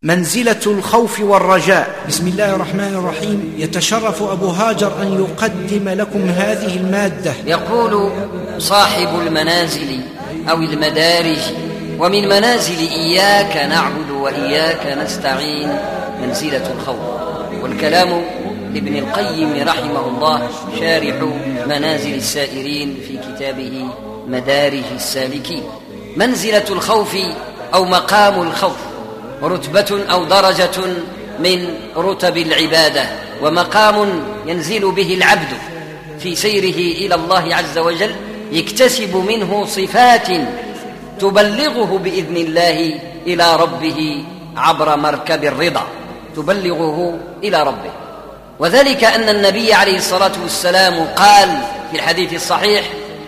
منزلة الخوف والرجاء. بسم الله الرحمن الرحيم. يتشرف أبو هاجر أن يقدم لكم هذه المادة. يقول صاحب المنازل أو المدارج: ومن منازل إياك نعبد وإياك نستعين منزلة الخوف. والكلام لابن القيم رحمه الله شارح منازل السائرين في كتابه مدارج السالكين. منزلة الخوف أو مقام الخوف رتبة أو درجة من رتب العبادة، ومقام ينزل به العبد في سيره إلى الله عز وجل، يكتسب منه صفات تبلغه بإذن الله إلى ربه عبر مركب الرضا، تبلغه إلى ربه. وذلك أن النبي عليه الصلاة والسلام قال في الحديث الصحيح: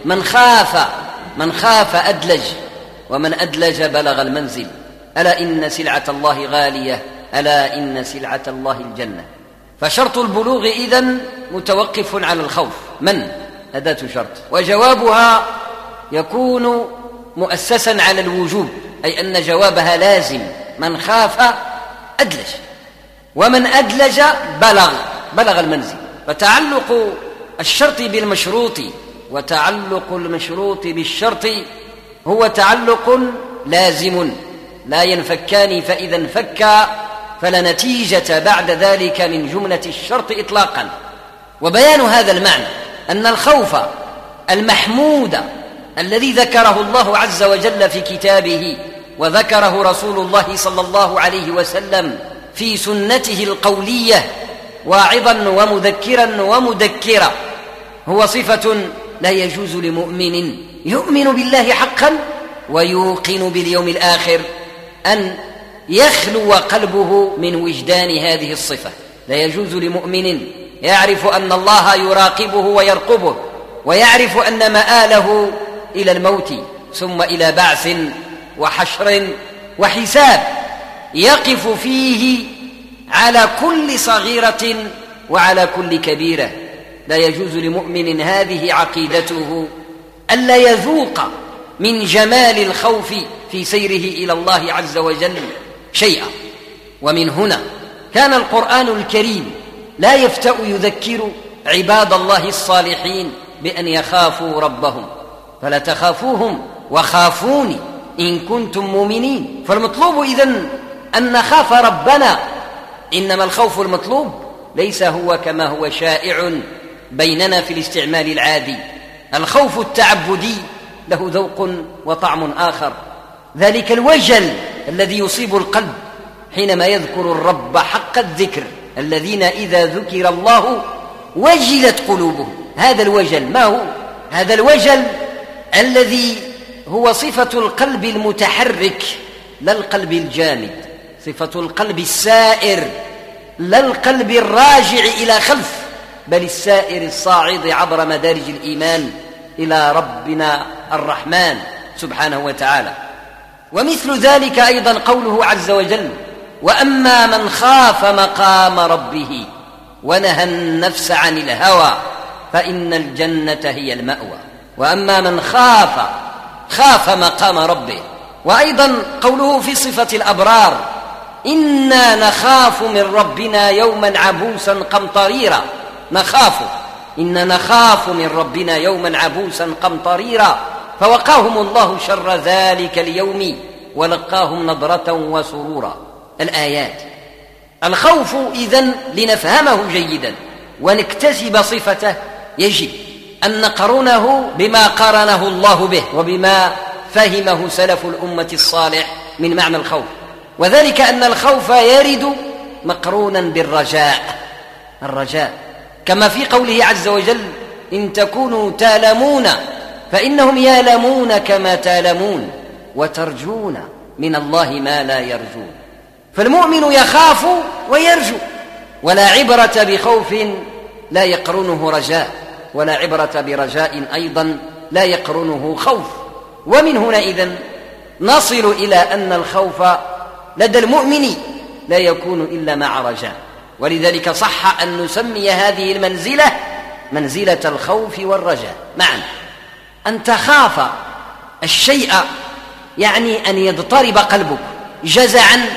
من خاف أدلج، ومن أدلج بلغ المنزل، ألا إن سلعة الله غالية، ألا إن سلعة الله الجنة. فشرط البلوغ إذن متوقف على الخوف. من أداة شرط، وجوابها يكون مؤسسا على الوجوب، أي أن جوابها لازم. من خاف أدلج، ومن أدلج بلغ المنزل. فتعلق الشرط بالمشروط وتعلق المشروط بالشرط هو تعلق لازم لا ينفكان، فإذا انفكا فلا نتيجة بعد ذلك من جملة الشرط إطلاقا. وبيان هذا المعنى أن الخوف المحمود الذي ذكره الله عز وجل في كتابه وذكره رسول الله صلى الله عليه وسلم في سنته القولية واعظا ومذكرا ومدكرا هو صفة لا يجوز لمؤمن يؤمن بالله حقا ويوقن باليوم الآخر أن يخلو قلبه من وجدان هذه الصفة. لا يجوز لمؤمن يعرف أن الله يراقبه ويرقبه، ويعرف أن مآله إلى الموت ثم إلى بعث وحشر وحساب يقف فيه على كل صغيرة وعلى كل كبيرة. لا يجوز لمؤمن هذه عقيدته ألا يذوق من جمال الخوف في سيره إلى الله عز وجل شيئا. ومن هنا كان القرآن الكريم لا يفتأ يذكر عباد الله الصالحين بأن يخافوا ربهم: فلا تخافوهم وخافوني إن كنتم مؤمنين. فالمطلوب إذن أن نخاف ربنا، إنما الخوف المطلوب ليس هو كما هو شائع بيننا في الاستعمال العادي. الخوف التعبدي له ذوق وطعم آخر، ذلك الوجل الذي يصيب القلب حينما يذكر الرب حق الذكر، الذين إذا ذكر الله وجلت قلوبهم. هذا الوجل ما هو؟ هذا الوجل الذي هو صفة القلب المتحرك لا القلب الجامد، صفة القلب السائر لا القلب الراجع إلى خلف، بل السائر الصاعد عبر مدارج الإيمان إلى ربنا الرحمن سبحانه وتعالى. ومثل ذلك أيضا قوله عز وجل: وأما من خاف مقام ربه ونهى النفس عن الهوى فإن الجنة هي المأوى. وأما من خاف مقام ربه. وأيضا قوله في صفة الأبرار: إنا نخاف من ربنا يوما عبوسا قمطريرا. إنا نخاف من ربنا يوما عبوسا قمطريرا فوقاهم الله شر ذلك اليوم ولقاهم نضرة وسرورا. الآيات. الخوف إذن لنفهمه جيدا ونكتسب صفته يجب أن نقرنه بما قرنه الله به وبما فهمه سلف الأمة الصالح من معنى الخوف، وذلك أن الخوف يرد مقرونا بالرجاء. الرجاء كما في قوله عز وجل: إن تكونوا تالمون فإنهم يالمون كما تالمون وترجون من الله ما لا يرجون. فالمؤمن يخاف ويرجو، ولا عبرة بخوف لا يقرنه رجاء، ولا عبرة برجاء أيضا لا يقرنه خوف. ومن هنا إذن نصل إلى أن الخوف لدى المؤمن لا يكون إلا مع رجاء. ولذلك صح أن نسمي هذه المنزلة منزلة الخوف والرجاء معا. أن تخاف الشيء يعني أن يضطرب قلبك جزعا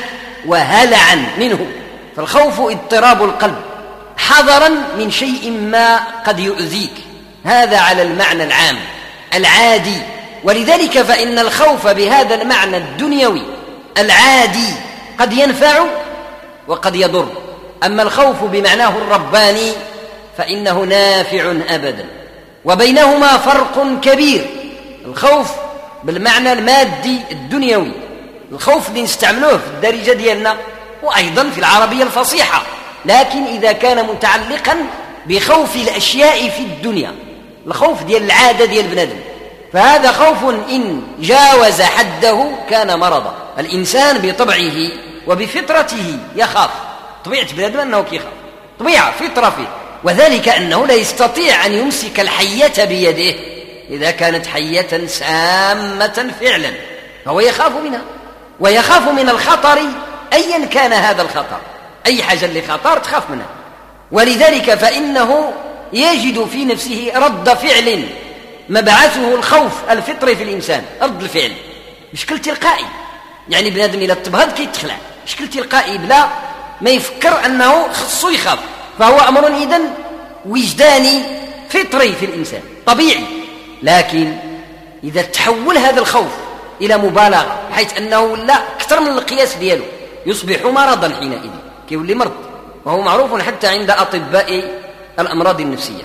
وهلعا منه. فالخوف اضطراب القلب حذرا من شيء ما قد يؤذيك، هذا على المعنى العام العادي. ولذلك فإن الخوف بهذا المعنى الدنيوي العادي قد ينفع وقد يضر، أما الخوف بمعناه الرباني فإنه نافع أبدا، وبينهما فرق كبير. الخوف بالمعنى المادي الدنيوي، الخوف اللي نستعملوه في الدارجة ديالنا وأيضا في العربية الفصيحة، لكن إذا كان متعلقا بخوف الأشياء في الدنيا، الخوف ديال العادة ديال البنادم، فهذا خوف إن جاوز حده كان مرضا. الإنسان بطبعه وبفطرته يخاف، طبيعة بنادم أنه يخاف، طبيعة فطرة فيه، وذلك أنه لا يستطيع أن يمسك الحية بيده إذا كانت حية سامة فعلا، فهو يخاف منها ويخاف من الخطر أيا كان هذا الخطر، أي حاجة اللي خطر تخاف منها. ولذلك فإنه يجد في نفسه رد فعل مبعثه الخوف الفطري في الإنسان، رد الفعل بشكل تلقائي. يعني بنادم إلى التبهض كيتخلع بشكل تلقائي بلا ما يفكر أنه خصو يخاف، فهو أمر إذن وجداني فطري في الإنسان طبيعي. لكن إذا تحول هذا الخوف إلى مبالغة بحيث أنه لا أكثر من القياس دياله يصبح مرضا، حينئذ كيولي مرض، وهو معروف حتى عند أطباء الأمراض النفسية،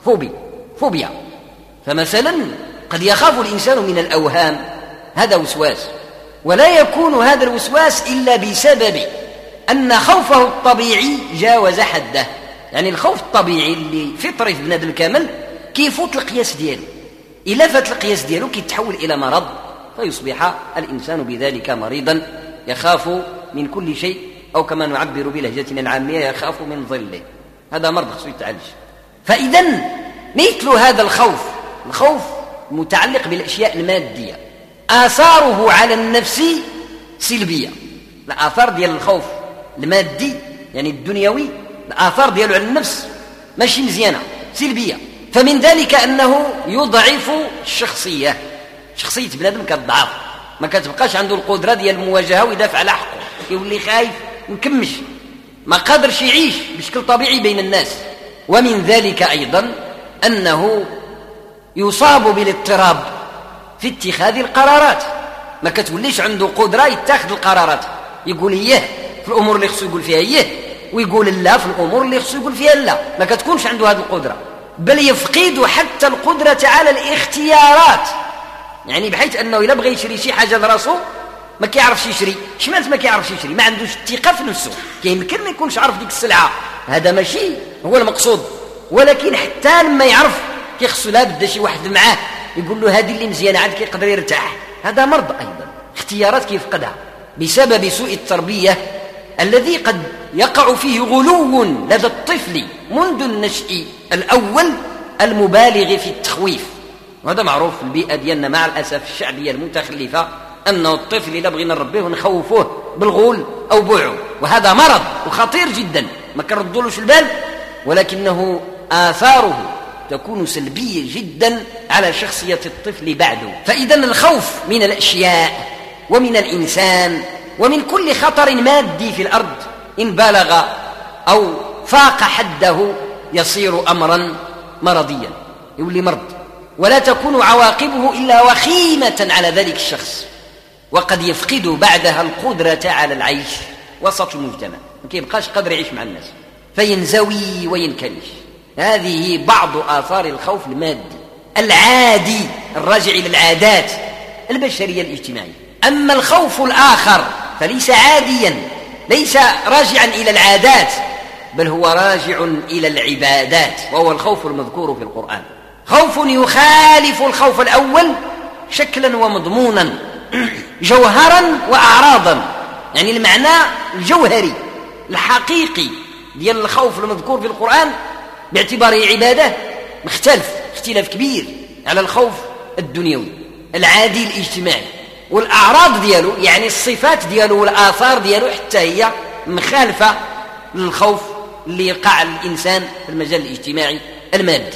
فوبيا. فمثلا قد يخاف الإنسان من الأوهام، هذا وسواس، ولا يكون هذا الوسواس إلا بسبب أن خوفه الطبيعي جاوز حده. يعني الخوف الطبيعي اللي فطري في بنادم الكامل كيفوت القياس دياله، إلا فات القياس دياله كيتحول إلى مرض، فيصبح الإنسان بذلك مريضا يخاف من كل شيء، أو كما نعبر بلهجتنا العامية يخاف من ظله. هذا مرض خصو يتعالج. فإذا مثل هذا الخوف متعلق بالأشياء المادية، آثاره على النفس سلبية. الآثار ديال الخوف المادي يعني الدنيوي، الآثار دياله على النفس ماشي مزيانة، سلبية. فمن ذلك أنه يضعف شخصية بنادم كتضعف، ما كتبقاش عنده القدرة ديال المواجهة ويدافع على حقه، يولي خايف مكمش، ما قادرش يعيش بشكل طبيعي بين الناس. ومن ذلك أيضا أنه يصاب بالاضطراب في اتخاذ القرارات، ما كتوليش عنده قدرة يتخذ القرارات، يقول إيه في الأمور اللي خصو يقول فيها إيه، ويقول لا في الأمور اللي خصو يقول فيها لا، ما كتكونش عنده هذه القدرة، بل يفقد حتى القدرة على الاختيارات. يعني بحيث أنه إلا بغى يشري شي حاجة لراسو ما كيعرفش يشري. شمالت ما كيعرفش يشري؟ ما عندوش الثقة في نفسه، يمكن ما يكونش عارف ديك السلعة، هذا ماشي هو المقصود، ولكن حتى لما يعرف كيخصو لا بدا شي واحد معاه يقول له هذه اللي مزيانة عاد كيقدر يرتاح، هذا مرض أيضا، اختيارات كيفقدها بسبب سوء التربية الذي قد يقع فيه غلو لدى الطفل منذ النشء الأول المبالغ في التخويف. وهذا معروف في البيئة ديالنا مع الأسف الشعبية المتخلفة، أنه الطفل إذا بغينا نربيه ونخوفوه بالغول أو بوعه، وهذا مرض وخطير جدا ما كنردولوش البال، ولكنه آثاره تكون سلبية جدا على شخصية الطفل بعده. فإذا الخوف من الأشياء ومن الإنسان ومن كل خطر مادي في الأرض إن بالغ أو فاق حده يصير أمرا مرضيا، يولي مرض، ولا تكون عواقبه إلا وخيمة على ذلك الشخص، وقد يفقد بعدها القدرة على العيش وسط المجتمع، ما كيبقاش قادر يعيش مع الناس، فينزوي وينكمش. هذه بعض آثار الخوف المادي العادي الراجع إلى العادات البشرية الاجتماعية. أما الخوف الآخر فليس عاديا، ليس راجعا إلى العادات، بل هو راجع إلى العبادات، وهو الخوف المذكور في القرآن. خوف يخالف الخوف الأول شكلا ومضمونا، جوهرا وأعراضا. يعني المعنى الجوهري الحقيقي ديال الخوف المذكور في القرآن باعتباره عبادة مختلف اختلاف كبير على الخوف الدنيوي العادي الاجتماعي، والأعراض دياله يعني الصفات دياله والآثار دياله حتى هي مخالفة للخوف اللي يقع الإنسان في المجال الاجتماعي المادي.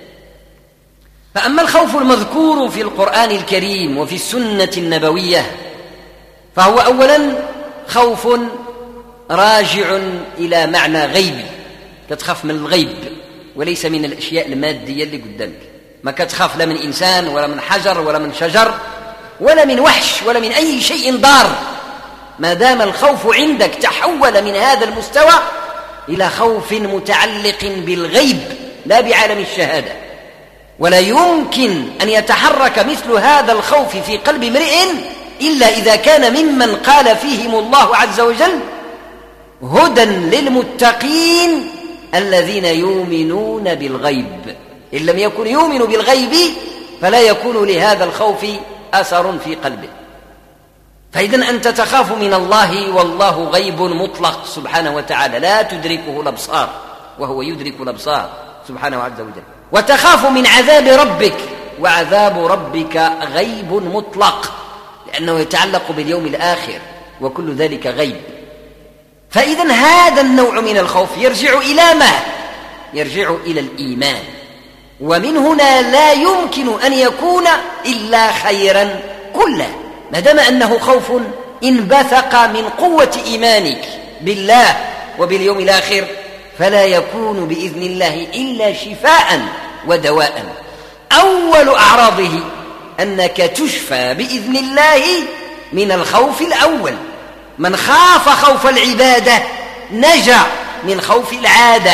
فأما الخوف المذكور في القرآن الكريم وفي السنة النبوية فهو أولا خوف راجع إلى معنى غيبي، كتخاف من الغيب وليس من الأشياء المادية اللي قدامك. ما كتخاف لا من إنسان ولا من حجر ولا من شجر ولا من وحش ولا من أي شيء ضار، ما دام الخوف عندك تحول من هذا المستوى إلى خوف متعلق بالغيب لا بعالم الشهادة. ولا يمكن أن يتحرك مثل هذا الخوف في قلب امرئ إلا إذا كان ممن قال فيهم الله عز وجل: هدى للمتقين الذين يؤمنون بالغيب. إن لم يكن يؤمن بالغيب فلا يكون لهذا الخوف أثر في قلبه. فإذن أنت تخاف من الله والله غيب مطلق سبحانه وتعالى لا تدركه الأبصار وهو يدرك الأبصار سبحانه عز وجل. وتخاف من عذاب ربك وعذاب ربك غيب مطلق لأنه يتعلق باليوم الآخر وكل ذلك غيب. فإذن هذا النوع من الخوف يرجع إلى ما؟ يرجع إلى الإيمان، ومن هنا لا يمكن أن يكون إلا خيرا كله. ما دام أنه خوف انبثق من قوة إيمانك بالله وباليوم الآخر فلا يكون بإذن الله إلا شفاء ودواء. أول أعراضه أنك تشفى بإذن الله من الخوف الأول. من خاف خوف العبادة نجا من خوف العادة.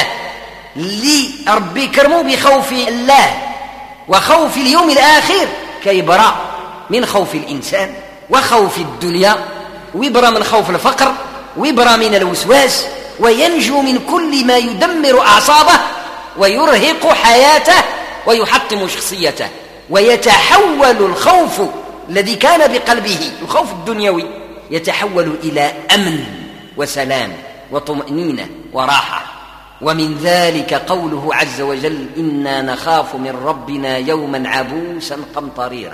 لربي كرموا بخوف الله وخوف اليوم الآخر كيبرأ من خوف الإنسان وخوف الدنيا، ويبرأ من خوف الفقر، ويبرأ من الوسواس، وينجو من كل ما يدمر أعصابه ويرهق حياته ويحطم شخصيته. ويتحول الخوف الذي كان بقلبه الخوف الدنيوي يتحول إلى أمن وسلام وطمأنينة وراحة. ومن ذلك قوله عز وجل: إنا نخاف من ربنا يوما عبوسا قمطريرا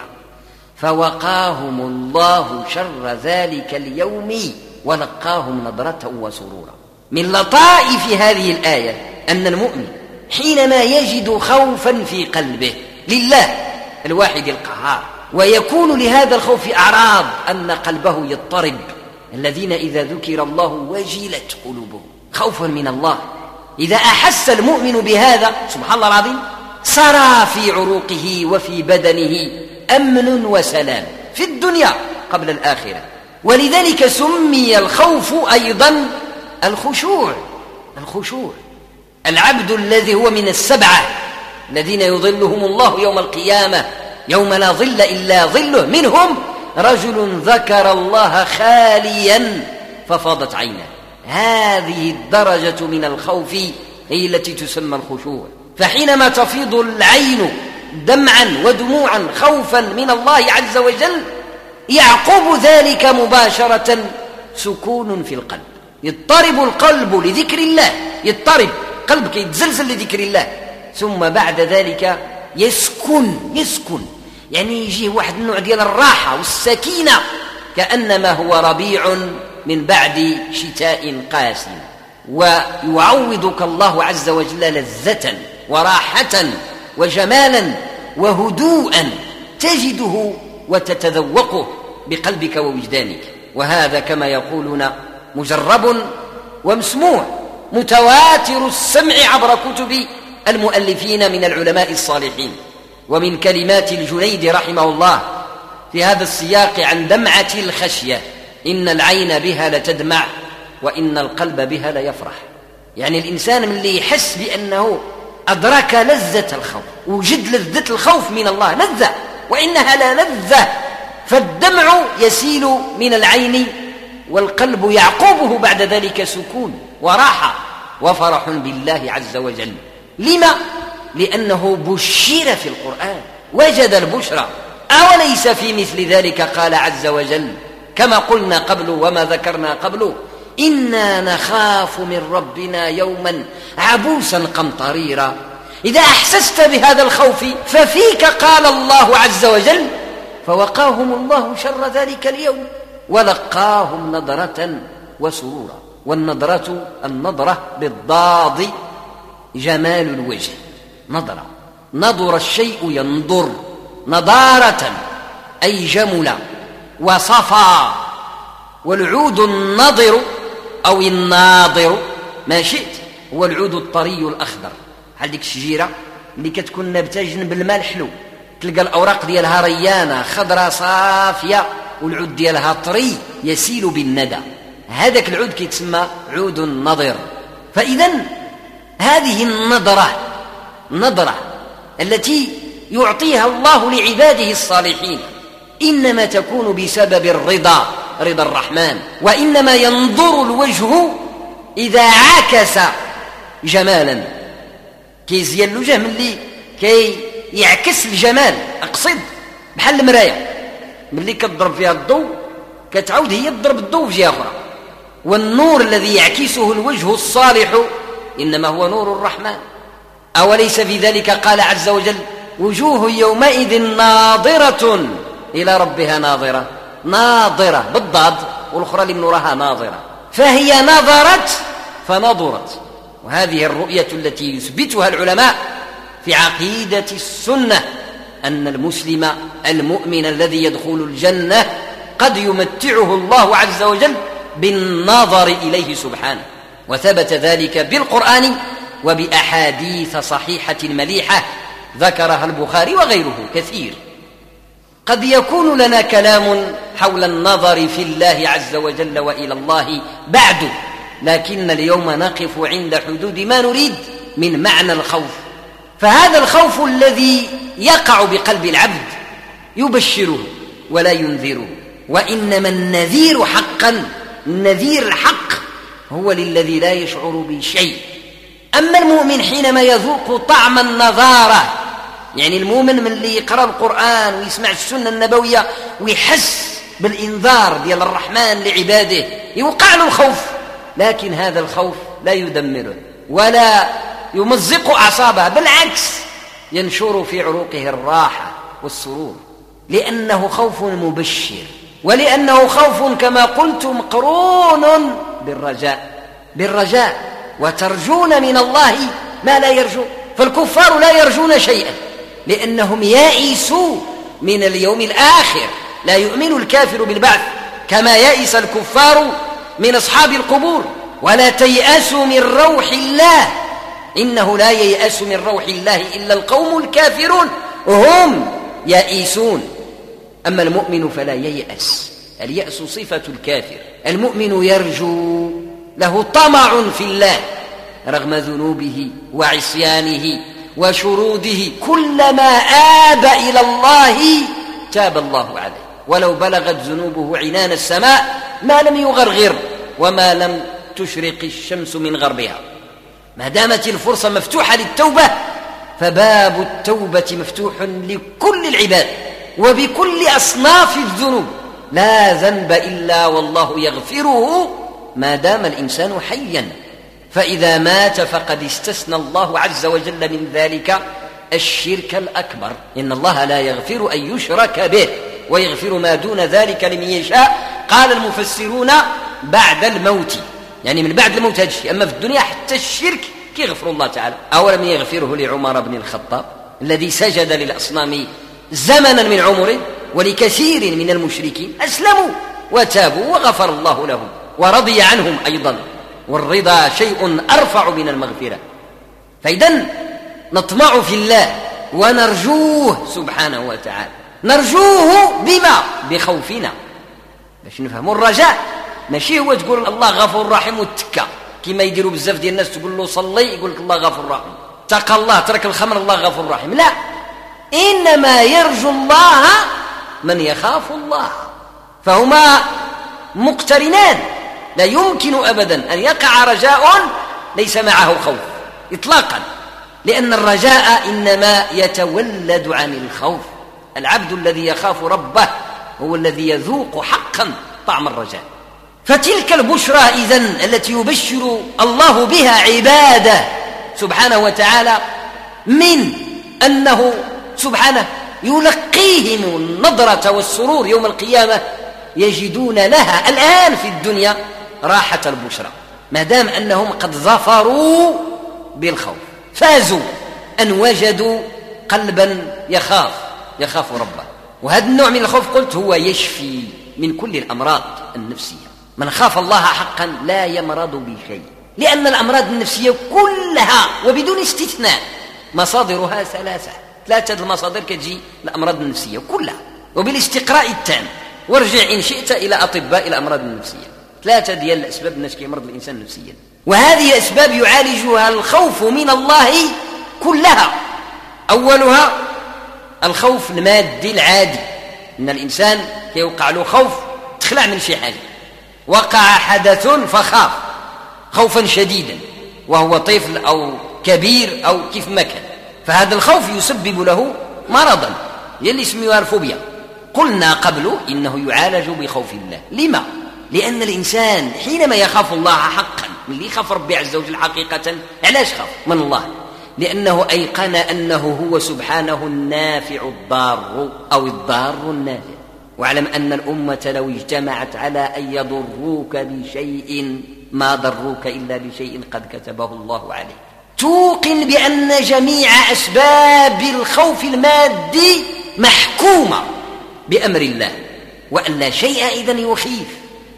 فوقاهم الله شر ذلك اليوم ولقاهم نضرة وسرورا. من لطائف هذه الآية أن المؤمن حينما يجد خوفا في قلبه لله الواحد القهار ويكون لهذا الخوف أعراض أن قلبه يضطرب، الذين إذا ذكر الله وجلت قلوبهم خوفا من الله. إذا أحس المؤمن بهذا سبحان الله العظيم سرى في عروقه وفي بدنه أمن وسلام في الدنيا قبل الآخرة. ولذلك سمي الخوف أيضا الخشوع. العبد الذي هو من السبعة الذين يظلهم الله يوم القيامة يوم لا ظل إلا ظله، منهم رجل ذكر الله خاليا ففاضت عينه. هذه الدرجة من الخوف هي التي تسمى الخشوع. فحينما تفيض العين دمعا ودموعا خوفا من الله عز وجل يعقب ذلك مباشرة سكون في القلب، يضطرب القلب لذكر الله، يضطرب قلبك يتزلزل لذكر الله، ثم بعد ذلك يسكن يعني يجي واحد النوع ديال الراحة والسكينة كأنما هو ربيع من بعد شتاء قاسٍ. ويعوضك الله عز وجل لذة وراحة وجمالا وهدوءا تجده وتتذوقه بقلبك ووجدانك. وهذا كما يقولون مجرب ومسموع متواتر السمع عبر كتب المؤلفين من العلماء الصالحين. ومن كلمات الجنيد رحمه الله في هذا السياق عن دمعة الخشية: إن العين بها لتدمع وإن القلب بها ليفرح. يعني الإنسان من اللي يحس بأنه أدرك لذة الخوف، وجد لذة الخوف من الله لذة وإنها لا لذة، فالدمع يسيل من العين والقلب يعقبه بعد ذلك سكون وراحة وفرح بالله عز وجل. لما؟ لأنه بشر في القرآن وجد البشرى. أوليس في مثل ذلك قال عز وجل كما قلنا قبل وما ذكرنا قبل: إنا نخاف من ربنا يوما عبوسا قمطريرا. إذا أحسست بهذا الخوف ففيك قال الله عز وجل: فوقاهم الله شر ذلك اليوم ولقاهم نضرة وسرورا. والنضرة النضرة بالضاد جمال الوجه، نضر الشيء ينضر نضارة أي جمل وصفى. والعود النضر أو الناضر ما شئت، هو العود الطري الأخضر. بحال ديك الشجيرة اللي كتكون نابتة جنب الماء الحلو، تلقى الأوراق ديالها ريانة خضرة صافية والعود ديالها طري يسيل بالندى، هذاك العود كيتسمى عود نضر. فإذا هذه النضرة التي يعطيها الله لعباده الصالحين إنما تكون بسبب رضا الرحمن، وإنما ينظر الوجه إذا عكس جمالا، كيزيان الوجه ملي كي يعكس الجمال، أقصد بحال المراية ملي كتضرب فيها الضوء كتعود هي تضرب الضوء في جهة أخرى، والنور الذي يعكسه الوجه الصالح إنما هو نور الرحمن. أوليس في ذلك قال عز وجل وجوه يومئذ ناظرة إلى ربها ناظرة بالضاد، والأخرى اللي من وراها ناظرة، فهي نظرت فنظرت. وهذه الرؤية التي يثبتها العلماء في عقيدة السنة، أن المسلم المؤمن الذي يدخل الجنة قد يمتعه الله عز وجل بالنظر إليه سبحانه، وثبت ذلك بالقرآن وبأحاديث صحيحة مليحة ذكرها البخاري وغيره كثير. قد يكون لنا كلام حول النظر في الله عز وجل وإلى الله بعد، لكن اليوم نقف عند حدود ما نريد من معنى الخوف. فهذا الخوف الذي يقع بقلب العبد يبشره ولا ينذره، وإنما النذير حقا، النذير الحق هو للذي لا يشعر بشيء. أما المؤمن حينما يذوق طعم النظارة، يعني المؤمن من اللي يقرأ القرآن ويسمع السنة النبوية ويحس بالإنذار ديال الرحمن لعباده، يوقع له الخوف، لكن هذا الخوف لا يدمره ولا يمزق أعصابه، بالعكس ينشر في عروقه الراحة والسرور، لأنه خوف مبشر، ولأنه خوف كما قلت مقرون بالرجاء، وترجون من الله ما لا يرجون. فالكفار لا يرجون شيئا لأنهم يائسوا من اليوم الآخر، لا يؤمن الكافر بالبعث كما يائس الكفار من أصحاب القبور. ولا تيأسوا من روح الله، إنه لا ييأس من روح الله إلا القوم الكافرون هم يائسون. أما المؤمن فلا ييأس، اليأس صفة الكافر. المؤمن يرجو، له طمع في الله رغم ذنوبه وعصيانه وشروده، كلما آب إلى الله تاب الله عليه، ولو بلغت ذنوبه عنان السماء ما لم يغرغر وما لم تشرق الشمس من غربها. ما دامت الفرصة مفتوحة للتوبة فباب التوبة مفتوح لكل العباد وبكل أصناف الذنوب، لا ذنب إلا والله يغفره ما دام الإنسان حيا. فإذا مات فقد استثنى الله عز وجل من ذلك الشرك الأكبر، إن الله لا يغفر أن يشرك به ويغفر ما دون ذلك لمن يشاء. قال المفسرون بعد الموت، يعني من بعد الموت هذا الشيء، أما في الدنيا حتى الشرك كيغفر الله تعالى. أولم يغفره لعمر بن الخطاب الذي سجد للأصنام زمنا من عمره، ولكثير من المشركين أسلموا وتابوا وغفر الله لهم ورضي عنهم أيضا، والرضا شيء أرفع من المغفرة. فإذا نطمع في الله ونرجوه سبحانه وتعالى، نرجوه بما؟ بخوفنا، باش نفهم الرجاء. ماشي هو تقول الله غفور رحيم وتكا كما يديروا بزاف ديال الناس، تقول له صلي يقول لك الله غفور رحيم، تقى الله ترك الخمر الله غفور رحيم. لا، إنما يرجو الله من يخاف الله، فهما مقترنان، لا يمكن أبدا أن يقع رجاء ليس معه خوف إطلاقا، لأن الرجاء إنما يتولد عن الخوف. العبد الذي يخاف ربه هو الذي يذوق حقا طعم الرجاء. فتلك البشرى إذن التي يبشر الله بها عباده سبحانه وتعالى، من أنه سبحانه يلقيهم النضرة والسرور يوم القيامة، يجدون لها الآن في الدنيا راحة البشرى، ما دام أنهم قد ظفروا بالخوف، فازوا أن وجدوا قلبا يخاف ربه. وهذا النوع من الخوف قلت هو يشفي من كل الأمراض النفسية. من خاف الله حقا لا يمرض بشيء، لأن الأمراض النفسية كلها وبدون استثناء مصادرها ثلاثة المصادر كتجي الأمراض النفسية كلها، وبالاستقراء التام. وارجع إن شئت إلى أطباء الأمراض النفسية، 3 ديال الأسباب الناس كيمرض الإنسان نفسيا، وهذه أسباب يعالجها الخوف من الله كلها. أولها الخوف المادي العادي، إن الإنسان يوقع له خوف تخلع من شي حاجة، وقع حدث فخاف خوفا شديدا وهو طفل أو كبير أو كيف ما كان، فهذا الخوف يسبب له مرضا يلي اسمها الفوبيا. قلنا قبل إنه يعالج بخوف الله. لما؟ لأن الإنسان حينما يخاف الله حقا، من اللي يخاف ربي عز وجل حقيقة، علاش خاف من الله؟ لأنه أيقن أنه هو سبحانه النافع الضار أو الضار النافع. واعلم أن الأمة لو اجتمعت على أن يضروك بشيء ما ضروك إلا بشيء قد كتبه الله عليك. توقن بأن جميع أسباب الخوف المادي محكومة بأمر الله، وأن لا شيء إذن يخيف،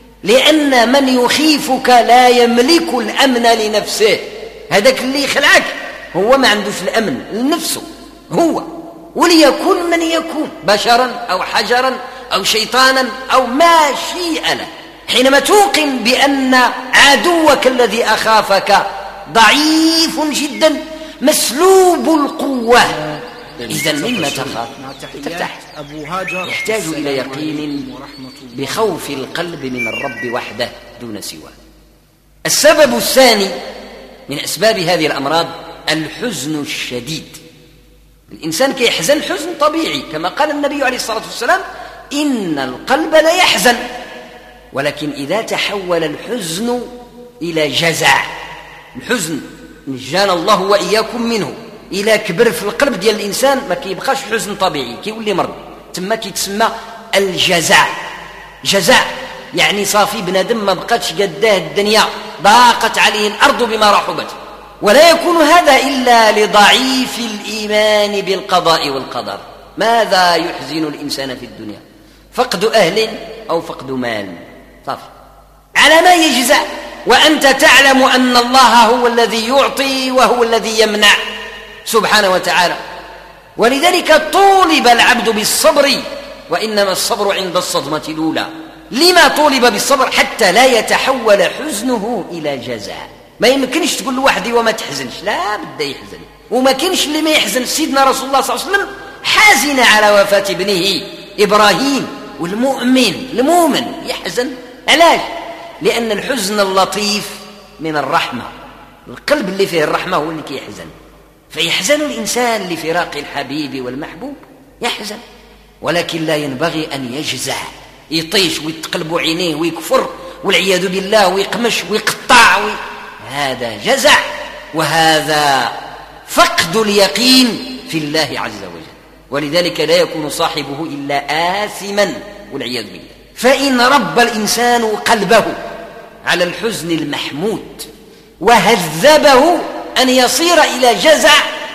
لأن من يخيفك لا يملك الأمن لنفسه. هذاك اللي يخلعك هو ما عندوش الأمن لنفسه هو، وليكون من يكون بشرا أو حجرا أو شيطانا أو ما شيء له. حينما توقن بأن عدوك الذي أخافك ضعيف جدا مسلوب القوة، إذن مما تخاف ترتاح. يحتاج إلى يقين بخوف القلب من الرب وحده دون سواه. السبب الثاني من أسباب هذه الأمراض الحزن الشديد. الإنسان كيحزن حزن طبيعي، كما قال النبي عليه الصلاة والسلام: إن القلب لا يحزن، ولكن إذا تحول الحزن إلى جزع، الحزن نجانا الله وإياكم منه، إلى كبر في القلب ديال الإنسان ما كيبقاش حزن طبيعي، كيولي مرض، تما كيتسمى الجزع. جزع يعني صافي بنادم ما بقاتش قداه الدنيا، ضاقت عليه الأرض بما رحبت. ولا يكون هذا إلا لضعيف الإيمان بالقضاء والقدر. ماذا يحزن الإنسان في الدنيا؟ فقد أهل أو فقد مال، صافي على ما يجزع، وأنت تعلم أن الله هو الذي يعطي وهو الذي يمنع سبحانه وتعالى. ولذلك طولب العبد بالصبر، وإنما الصبر عند الصدمة الأولى. لما طولب بالصبر؟ حتى لا يتحول حزنه إلى جزع. ما يمكنش تقول لواحد وما تحزنش، لا بد يحزن. وما كانش اللي ما يحزن. سيدنا رسول الله صلى الله عليه وسلم حزن على وفاة ابنه إبراهيم، والمؤمن يحزن. علاش؟ لأن الحزن اللطيف من الرحمة، القلب اللي فيه الرحمة هو اللي كيحزن. فيحزن الإنسان لفراق الحبيب والمحبوب، يحزن، ولكن لا ينبغي أن يجزع، يطيش ويتقلب عينيه ويكفر والعياذ بالله ويقمش ويقطع هذا جزع، وهذا فقد اليقين في الله عز وجل. ولذلك لا يكون صاحبه إلا آثما والعياذ بالله. فإن رب الإنسان قلبه على الحزن المحمود وهذبه أن يصير إلى جزع،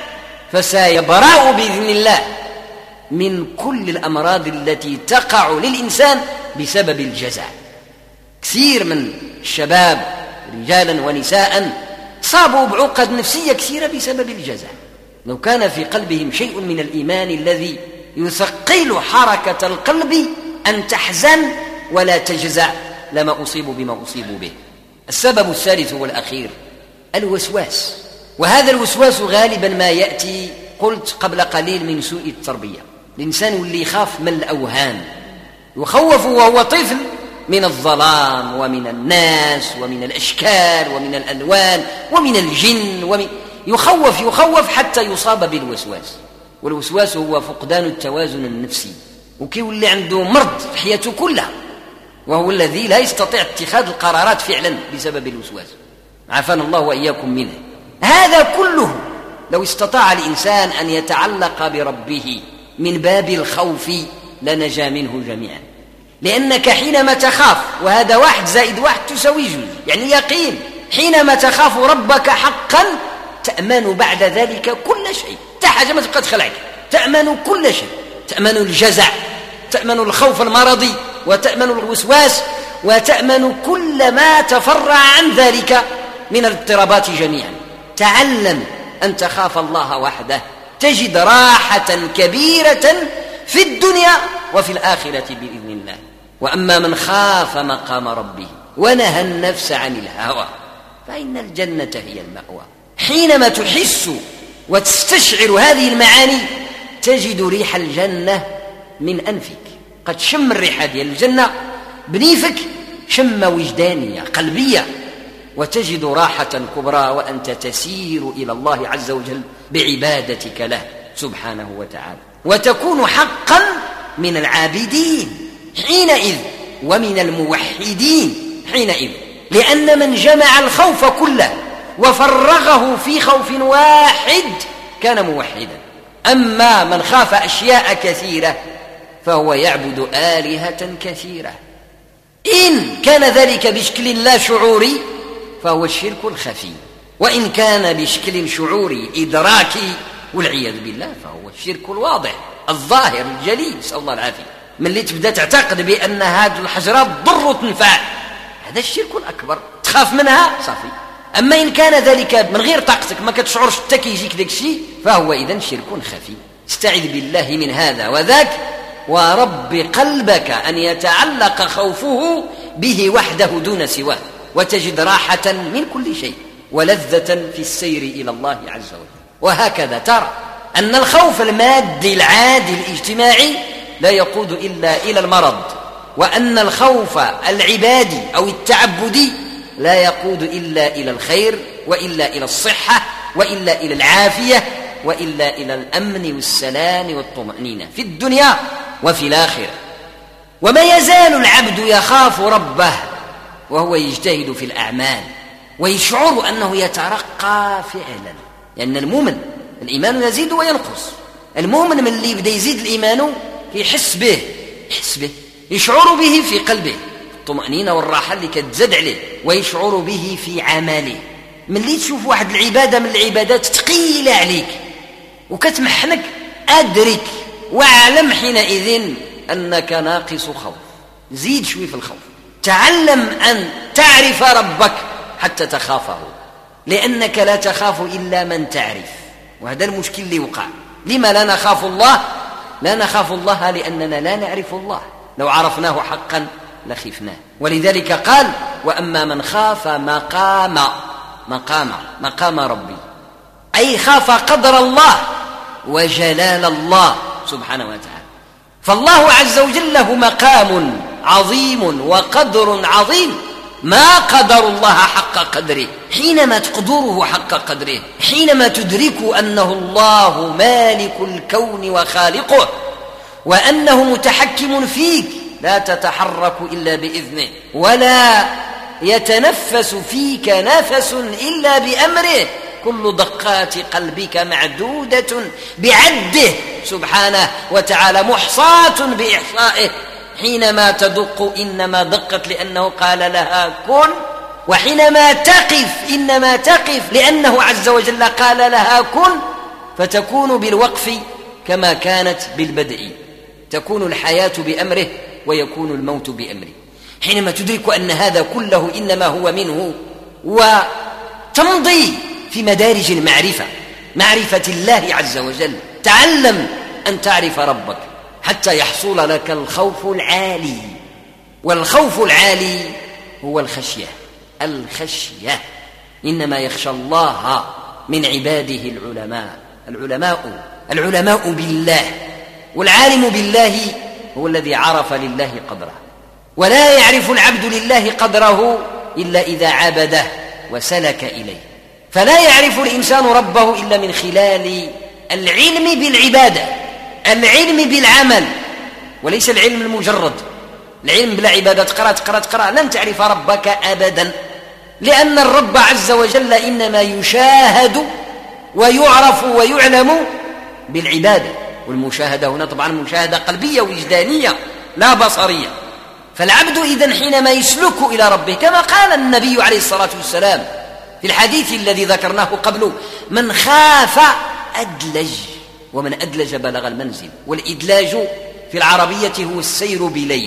فسيبرأ بإذن الله من كل الأمراض التي تقع للإنسان بسبب الجزع. كثير من الشباب رجالا ونساء صابوا بعقد نفسية كثيرة بسبب الجزع. لو كان في قلبهم شيء من الإيمان الذي يثقل حركة القلب أن تحزن ولا تجزع لما أصيبوا بما أصيبوا به. السبب الثالث والأخير الوسواس. وهذا الوسواس غالبا ما يأتي، قلت قبل قليل، من سوء التربية. الإنسان اللي يخاف من الأوهام، يخوف وهو طفل من الظلام ومن الناس ومن الأشكال ومن الألوان ومن الجن، يخوف حتى يصاب بالوسواس. والوسواس هو فقدان التوازن النفسي، وكيولي عنده مرض في حياته كلها، وهو الذي لا يستطيع اتخاذ القرارات فعلا بسبب الوسواس، عافانا الله وإياكم منه. هذا كله لو استطاع الإنسان أن يتعلق بربه من باب الخوف لنجا منه جميعا. لأنك حينما تخاف، وهذا 1 زائد 1 تساوي 2، يعني يقين، حينما تخاف ربك حقا تأمن بعد ذلك كل شيء، حاجة ما تبقى تخلعك، تأمن كل شيء، تأمن الجزع، تأمن الخوف المرضي، وتأمن الوسواس، وتأمن كل ما تفرع عن ذلك من الاضطرابات جميعا. تعلم أن تخاف الله وحده، تجد راحة كبيرة في الدنيا وفي الآخرة بإذن الله. وأما من خاف مقام ربه ونهى النفس عن الهوى فإن الجنة هي المأوى. حينما تحس وتستشعر هذه المعاني تجد ريح الجنة من أنفك، قد شم الريحة ديال الجنة بنيفك شمة وجدانية قلبية، وتجد راحة كبرى وأنت تسير إلى الله عز وجل بعبادتك له سبحانه وتعالى، وتكون حقا من العابدين حينئذ ومن الموحدين حينئذ، لأن من جمع الخوف كله وفرغه في خوف واحد كان موحدا. أما من خاف أشياء كثيرة فهو يعبد آلهة كثيرة. إن كان ذلك بشكل لا شعوري فهو الشرك الخفي، وإن كان بشكل شعوري إدراكي والعياذ بالله فهو الشرك الواضح الظاهر الجلي، نسأل الله العافية. من اللي تبدأ تعتقد بأن هذه الحجرات ضر وتنفع، هذا الشرك الأكبر، تخاف منها صافي. أما إن كان ذلك من غير طاقتك ما كتشعرش حتى كيجيك داك الشيء فهو إذن شرك خفي. استعذ بالله من هذا وذاك، ورب قلبك أن يتعلق خوفه به وحده دون سواه، وتجد راحة من كل شيء ولذة في السير إلى الله عز وجل. وهكذا ترى أن الخوف المادي العادي الاجتماعي لا يقود إلا إلى المرض، وأن الخوف العبادي أو التعبدي لا يقود إلا إلى الخير، وإلا إلى الصحة، وإلا إلى العافية، وإلا إلى الأمن والسلام والطمأنينة في الدنيا وفي الآخرة. وما يزال العبد يخاف ربه وهو يجتهد في الأعمال ويشعر أنه يترقى فعلا، لأن المؤمن الإيمان يزيد وينقص. المؤمن من اللي يبدأ يزيد الإيمان يحس به يشعر به في قلبه الطمأنينة والراحة اللي كتزاد عليه، ويشعر به في عمله. من اللي تشوف واحد العبادة من العبادات ثقيلة عليك وكتمحنك، أدرك واعلم حينئذ أنك ناقص خوف، زيد شوي في الخوف. تعلم أن تعرف ربك حتى تخافه، لأنك لا تخاف إلا من تعرف، وهذا المشكل اللي وقع. لما لا نخاف الله؟ لا نخاف الله لأننا لا نعرف الله، لو عرفناه حقا لخفناه. ولذلك قال: وأما من خاف مقام ربي، أي خاف قدر الله وجلال الله سبحانه وتعالى. فالله عز وجل له مقام عظيم وقدر عظيم، ما قدر الله حق قدره. حينما تقدره حق قدره، حينما تدرك أنه الله مالك الكون وخالقه، وأنه متحكم فيك، لا تتحرك إلا بإذنه، ولا يتنفس فيك نفس إلا بأمره، كل دقات قلبك معدودة بعده سبحانه وتعالى، محصاة بإحصائه. حينما تدق إنما دقت لأنه قال لها كن، وحينما تقف إنما تقف لأنه عز وجل قال لها كن، فتكون بالوقف كما كانت بالبدء، تكون الحياة بأمره ويكون الموت بأمره. حينما تدرك أن هذا كله إنما هو منه، وتمضي في مدارج المعرفة، معرفة الله عز وجل. تعلم أن تعرف ربك حتى يحصل لك الخوف العالي، والخوف العالي هو الخشية. إنما يخشى الله من عباده العلماء بالله، والعالم بالله هو الذي عرف لله قدره. ولا يعرف العبد لله قدره إلا إذا عبده وسلك إليه. فلا يعرف الإنسان ربه إلا من خلال العلم بالعبادة، العلم بالعمل، وليس العلم المجرد. العلم بلا عبادة تقرأ لن تعرف ربك أبدا، لأن الرب عز وجل إنما يشاهد ويعرف ويعلم بالعبادة. والمشاهدة هنا طبعا مشاهدة قلبية وجدانية لا بصرية. فالعبد إذن حينما يسلك إلى ربه كما قال النبي عليه الصلاة والسلام في الحديث الذي ذكرناه قبله: من خاف أدلج، ومن أدلج بلغ المنزل. والإدلاج في العربية هو السير بليل،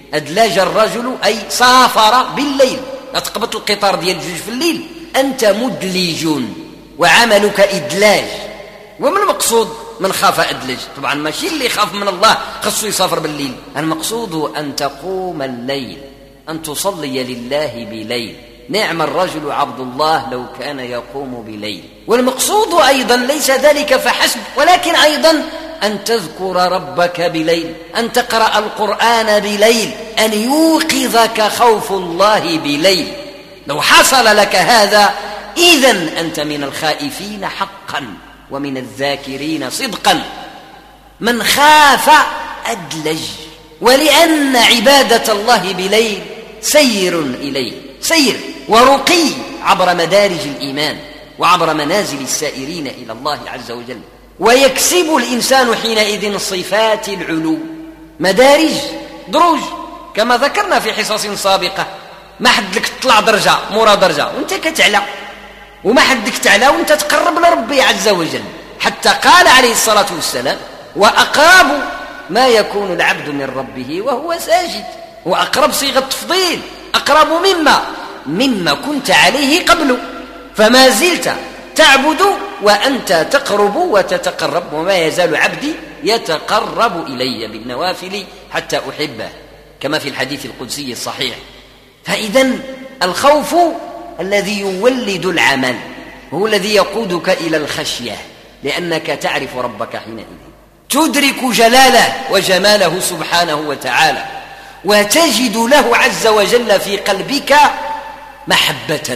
أدلج الرجل أي سافر بالليل، لا تقبط القطار ديال الجوج في الليل، أنت مدلج وعملك إدلاج. وما المقصود من خاف أدلج؟ طبعا ماشي اللي خاف من الله خصو يسافر بالليل، المقصود أن تقوم الليل، أن تصلي لله بليل. نعم الرجل عبد الله لو كان يقوم بليل. والمقصود أيضا ليس ذلك فحسب، ولكن أيضا أن تذكر ربك بليل، أن تقرأ القرآن بليل، أن يوقظك خوف الله بليل. لو حصل لك هذا إذن أنت من الخائفين حقا ومن الذاكرين صدقا. من خاف أدلج. ولأن عبادة الله بليل سير إليه، سير ورقي عبر مدارج الإيمان وعبر منازل السائرين إلى الله عز وجل. ويكسب الإنسان حينئذ صفات العلو، مدارج دروج كما ذكرنا في حصص سابقة. ما حد لك تطلع درجة مورا درجة وانت كتعلى، وما حد لك تعلى وانت تقرب لربي عز وجل، حتى قال عليه الصلاة والسلام: وأقرب ما يكون العبد من ربه وهو ساجد. وأقرب صيغة تفضيل، أقرب مما كنت عليه قبل، فما زلت تعبد وأنت تقرب وتتقرب. وما يزال عبدي يتقرب إلي بالنوافل حتى أحبه، كما في الحديث القدسي الصحيح. فإذن الخوف الذي يولد العمل هو الذي يقودك إلى الخشية، لأنك تعرف ربك حينئذ، تدرك جلاله وجماله سبحانه وتعالى، وتجد له عز وجل في قلبك محبة،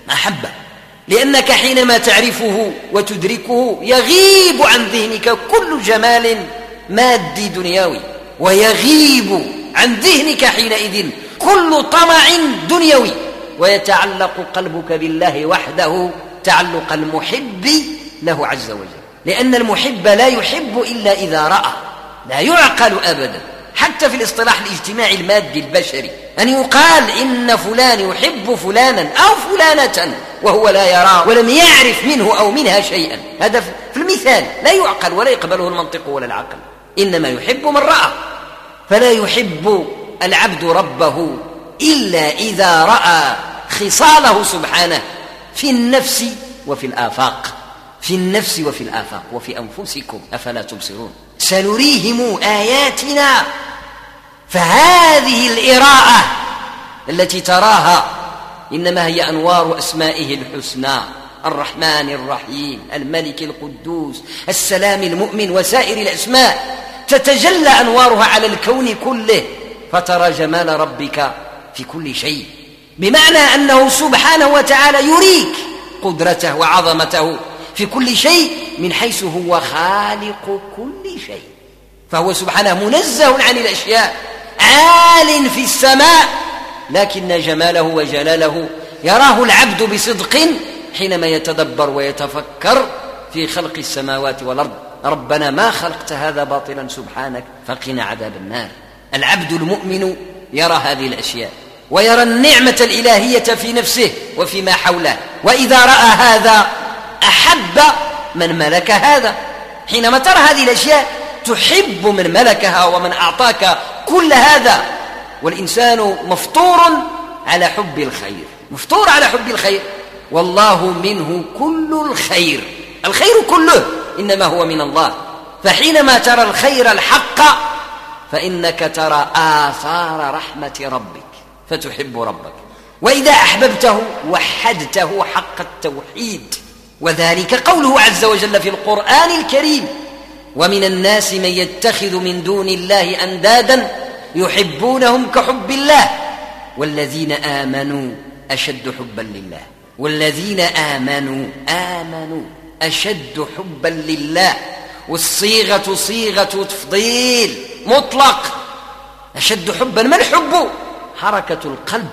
لأنك حينما تعرفه وتدركه يغيب عن ذهنك كل جمال مادي دنيوي، ويغيب عن ذهنك حينئذ كل طمع دنيوي، ويتعلق قلبك بالله وحده تعلق المحب له عز وجل. لأن المحب لا يحب إلا إذا رأى، لا يعقل أبدا حتى في الاصطلاح الاجتماعي المادي البشري أن يقال إن فلان يحب فلانا أو فلانة وهو لا يرى ولم يعرف منه أو منها شيئا. هذا في المثال لا يعقل ولا يقبله المنطق ولا العقل، إنما يحب من رأى. فلا يحب العبد ربه إلا إذا رأى خصاله سبحانه في النفس وفي الآفاق، في النفس وفي الآفاق وفي أنفسكم أفلا تبصرون. سنريهم آياتنا. فهذه الإراءة التي تراها إنما هي أنوار أسمائه الحسنى: الرحمن الرحيم، الملك القدوس، السلام المؤمن، وسائر الأسماء، تتجلى أنوارها على الكون كله، فترى جمال ربك في كل شيء، بمعنى أنه سبحانه وتعالى يريك قدرته وعظمته في كل شيء من حيث هو خالق كل شيء. فهو سبحانه منزه عن الأشياء، عال في السماء، لكن جماله وجلاله يراه العبد بصدق حينما يتدبر ويتفكر في خلق السماوات والأرض. ربنا ما خلقت هذا باطلا سبحانك فقنا عذاب النار. العبد المؤمن يرى هذه الأشياء ويرى النعمة الإلهية في نفسه وفيما حوله، وإذا رأى هذا أحب من ملك هذا. حينما ترى هذه الأشياء تحب من ملكها ومن أعطاك كل هذا. والإنسان مفطور على حب الخير، مفطور على حب الخير، والله منه كل الخير. الخير كله إنما هو من الله. فحينما ترى الخير الحق فإنك ترى آثار رحمة ربك فتحب ربك، وإذا أحببته وحدته حق التوحيد. وذلك قوله عز وجل في القرآن الكريم: ومن الناس من يتخذ من دون الله أندادا يحبونهم كحب الله والذين آمنوا أشد حبا لله. والذين آمنوا أشد حبا لله، والصيغة صيغة تفضيل مطلق. أشد حبا، ما الحب؟ حركة القلب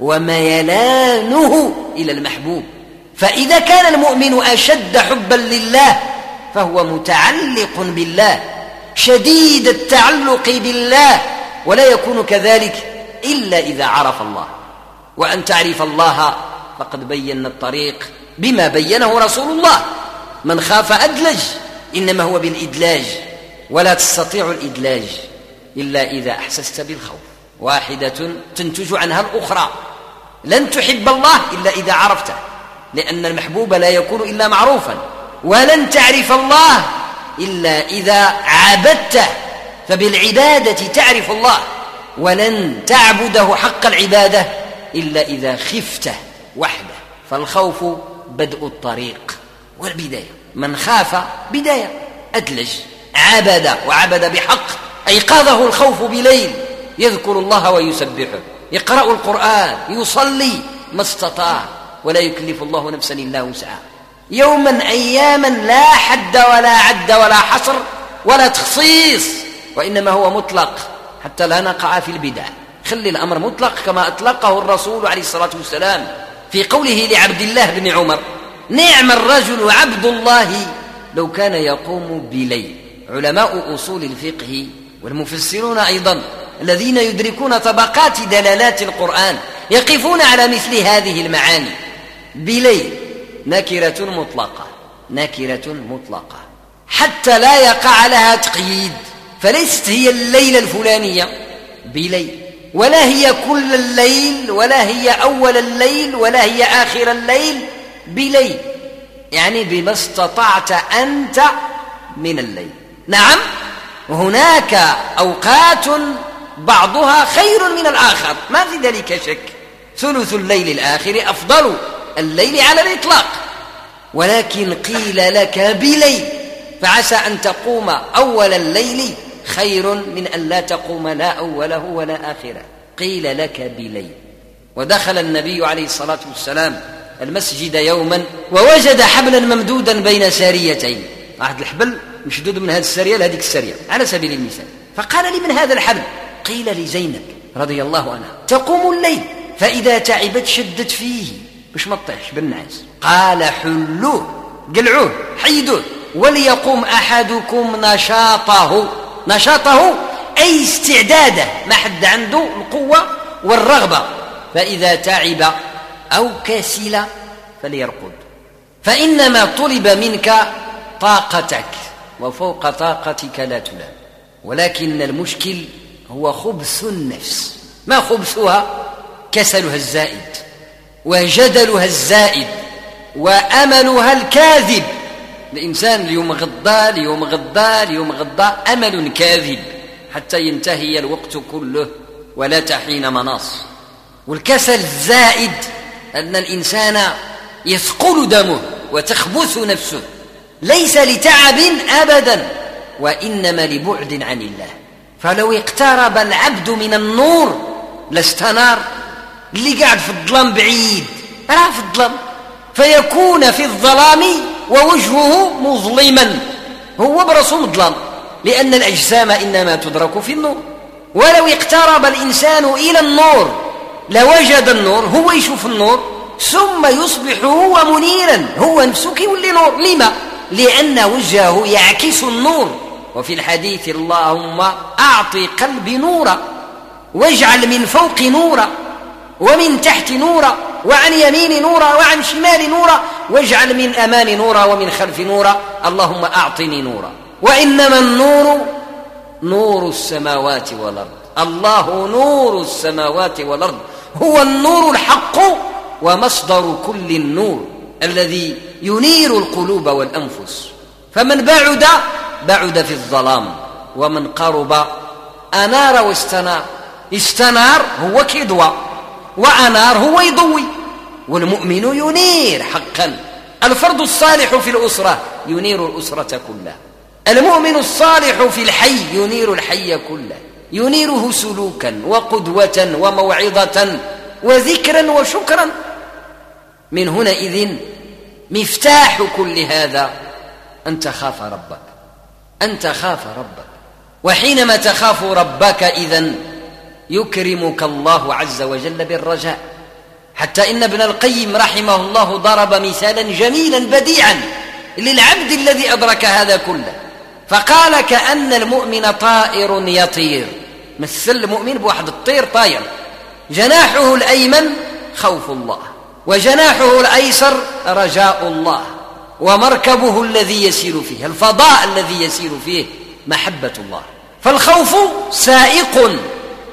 وميلانه إلى المحبوب. فإذا كان المؤمن أشد حبا لله فهو متعلق بالله، شديد التعلق بالله، ولا يكون كذلك إلا إذا عرف الله. وأن تعرف الله فقد بينا الطريق بما بينه رسول الله: من خاف أدلج، إنما هو بالإدلاج، ولا تستطيع الإدلاج إلا إذا أحسست بالخوف. واحدة تنتج عنها الأخرى. لن تحب الله إلا إذا عرفته، لأن المحبوب لا يكون إلا معروفا، ولن تعرف الله إلا إذا عبدته، فبالعبادة تعرف الله، ولن تعبده حق العبادة إلا إذا خفته وحده. فالخوف بدء الطريق والبداية. من خاف بداية أدلج، عبد وعبد بحق، أيقاظه الخوف بليل، يذكر الله ويسبحه، يقرأ القرآن، يصلي ما استطاع، ولا يكلف الله نفسا إلا وسعها. يوما أياما لا حد ولا عد ولا حصر ولا تخصيص، وإنما هو مطلق حتى لا نقع في البدع. خلي الأمر مطلق كما أطلقه الرسول عليه الصلاة والسلام في قوله لعبد الله بن عمر: نعم الرجل عبد الله لو كان يقوم بليل. علماء أصول الفقه والمفسرون أيضا الذين يدركون طبقات دلالات القرآن يقفون على مثل هذه المعاني. بليل نكرة مطلقة، نكرة مطلقة حتى لا يقع لها تقييد، فليست هي الليلة الفلانية بليل، ولا هي كل الليل، ولا هي أول الليل، ولا هي آخر الليل، بليل يعني بما استطعت أنت من الليل. نعم هناك أوقات بعضها خير من الآخر، ما في ذلك شك، ثلث الليل الآخر أفضل الليل على الإطلاق، ولكن قيل لك بليل، فعسى أن تقوم أول الليل خير من أن لا تقوم لا أوله ولا آخره. قيل لك بليل. ودخل النبي عليه الصلاة والسلام المسجد يوما ووجد حبلا ممدودا بين ساريتين، واحد الحبل مشدود من هذه السارية لهذيك السارية على سبيل المثال، فقال لي: من هذا الحبل؟ قيل لزينب رضي الله عنها: تقوم الليل فإذا تعبت شدت فيه باش ما تطيحش بالنعاس. قال: حلوه، قلعوه، حيدوه، وليقوم أحدكم نشاطه. نشاطه أي استعداده، ما حد عنده القوة والرغبة، فإذا تعب أو كسل فليرقد، فإنما طلب منك طاقتك، وفوق طاقتك لا تلام. ولكن المشكل هو خبث النفس. ما خبثها؟ كسلها الزائد، وجدلها الزائد، وأملها الكاذب. الإنسان اليوم غضا، اليوم غضا، اليوم غضا، أمل كاذب حتى ينتهي الوقت كله ولا تحين مناص. والكسل الزائد أن الإنسان يثقل دمه وتخبث نفسه، ليس لتعب أبدا، وإنما لبعد عن الله. فلو اقترب العبد من النور لاستنار. اللي قاعد في الظلام بعيد راه في الظلام، فيكون في الظلام ووجهه مظلما، هو برسوم الظلام، لأن الأجسام إنما تدرك في النور. ولو اقترب الإنسان إلى النور لوجد النور، هو يشوف النور، ثم يصبح هو منيرا، هو نفسه كيولي نور. لما؟ لأن وجهه يعكس النور. وفي الحديث: اللهم أعطي قلبي نورا، واجعل من فوق نورا، ومن تحت نورا، وعن يمين نورا، وعن شمال نورا، واجعل من أمام نورا، ومن خلف نورا، اللهم أعطني نورا. وإنما النور نور السماوات والأرض. الله نور السماوات والأرض، هو النور الحق ومصدر كل النور الذي ينير القلوب والأنفس. فمن بعد في الظلام، ومن قرب أنار واستنار. استنار هو كيضوى، وأنار هو يضوي. والمؤمن ينير حقا. الفرد الصالح في الأسرة ينير الأسرة كلها. المؤمن الصالح في الحي ينير الحي كله، ينيره سلوكا وقدوة وموعظة وذكرا وشكرا. من هنا إذن مفتاح كل هذا أن تخاف ربك، أن تخاف ربك. وحينما تخاف ربك إذن يكرمك الله عز وجل بالرجاء. حتى إن ابن القيم رحمه الله ضرب مثالا جميلا بديعا للعبد الذي أدرك هذا كله، فقال: كأن المؤمن طائر يطير. مثل المؤمن بواحد الطير طاير، جناحه الأيمن خوف الله، وجناحه الأيسر رجاء الله، ومركبه الذي يسير فيه، الفضاء الذي يسير فيه، محبة الله. فالخوف سائق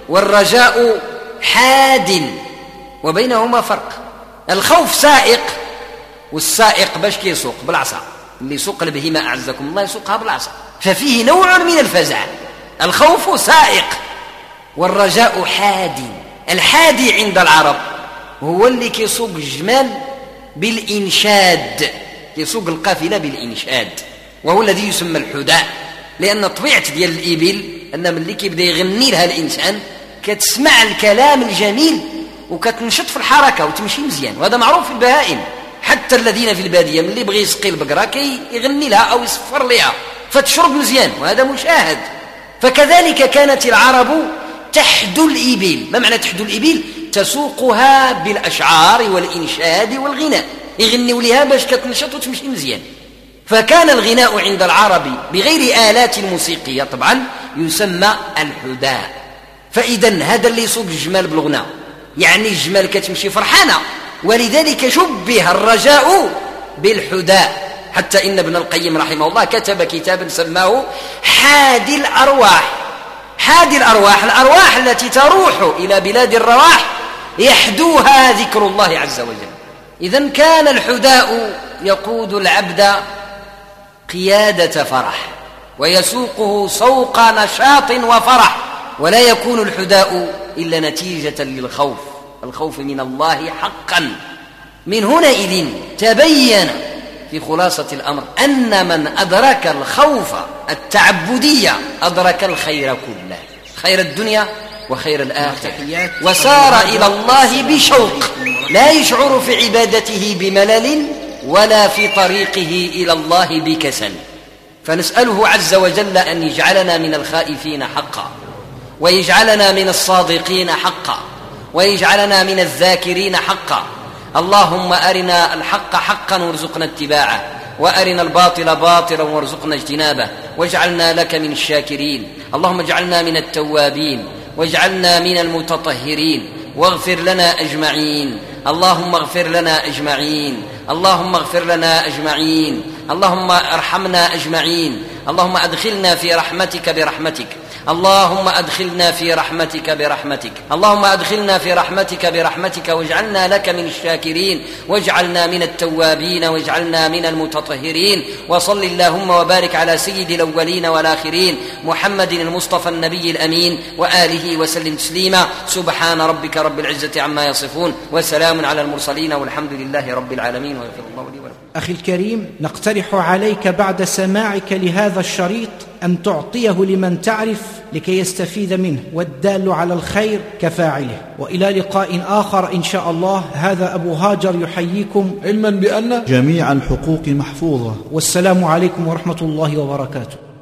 والرجاء حاد، وبينهما فرق. الخوف سائق، والسائق باش كيسوق بالعصا، اللي يسوق البهيمة أعزكم الله يسوقها بالعصا، ففيه نوع من الفزع. الخوف سائق والرجاء حادي. الحادي عند العرب هو اللي كيسوق الجمال بالإنشاد، يسوق القافلة بالإنشاد، وهو الذي يسمى الحداء. لأن طبيعة ديال الإبل أن ملي كيبدا يغني لها الإنسان كتسمع الكلام الجميل وكتنشط في الحركة وتمشي مزيان، وهذا معروف في البهائم. حتى الذين في البادية ملي يبغي يسقي البقرة كيغني لها أو يصفر لها فتشرب مزيان، وهذا مشاهد. فكذلك كانت العرب تحدو الإبل. ما معنى تحدو الإبل؟ تسوقها بالأشعار والإنشاد والغناء، يغنيوا لها باش كتنشط وتمشي مزيان. فكان الغناء عند العرب بغير آلات موسيقية طبعا يسمى الحداء. فإذا هذا اللي يسوق الجمال بالغناء، يعني الجمال كتمشي فرحانة، ولذلك شبه الرجاء بالحداء. حتى إن ابن القيم رحمه الله كتب كتابا سماه حادي الأرواح. حادي الأرواح، الأرواح التي تروح إلى بلاد الرواح يحدوها ذكر الله عز وجل. إذن كان الحداء يقود العبد قيادة فرح، ويسوقه سوق نشاط وفرح، ولا يكون الحداء إلا نتيجة للخوف، الخوف من الله حقا. من هنا تبين في خلاصة الأمر أن من أدرك الخوف التعبدية أدرك الخير كله، خير الدنيا وخير الآخرة، وسار إلى الله بشوق، لا يشعر في عبادته بملل ولا في طريقه إلى الله بكسل. فنسأله عز وجل أن يجعلنا من الخائفين حقا، ويجعلنا من الصادقين حقا، ويجعلنا من الذاكرين حقا. اللهم أرنا الحق حقا وارزقنا اتباعه، وأرنا الباطل باطلا وارزقنا اجتنابه، واجعلنا لك من الشاكرين. اللهم اجعلنا من التوابين، واجعلنا من المتطهرين، واغفر لنا أجمعين. اللهم اغفر لنا أجمعين، اللهم اغفر لنا أجمعين، اللهم ارحمنا أجمعين. اللهم أدخلنا في رحمتك برحمتك، اللهم أدخلنا في رحمتك برحمتك، اللهم أدخلنا في رحمتك برحمتك، واجعلنا لك من الشاكرين، واجعلنا من التوابين، واجعلنا من المتطهرين. وصل اللهم وبارك على سيد الأولين والآخرين محمد المصطفى النبي الأمين وآله وسلم تسليما. سبحان ربك رب العزة عما يصفون، وسلام على المرسلين، والحمد لله رب العالمين، ويغفر الله لي ولكم. أخي الكريم، نقترح عليك بعد سماعك لهذا الشريط أن تعطيه لمن تعرف لكي يستفيد منه، والدال على الخير كفاعله. وإلى لقاء آخر إن شاء الله. هذا أبو هاجر يحييكم علما بأن جميع الحقوق محفوظة، والسلام عليكم ورحمة الله وبركاته.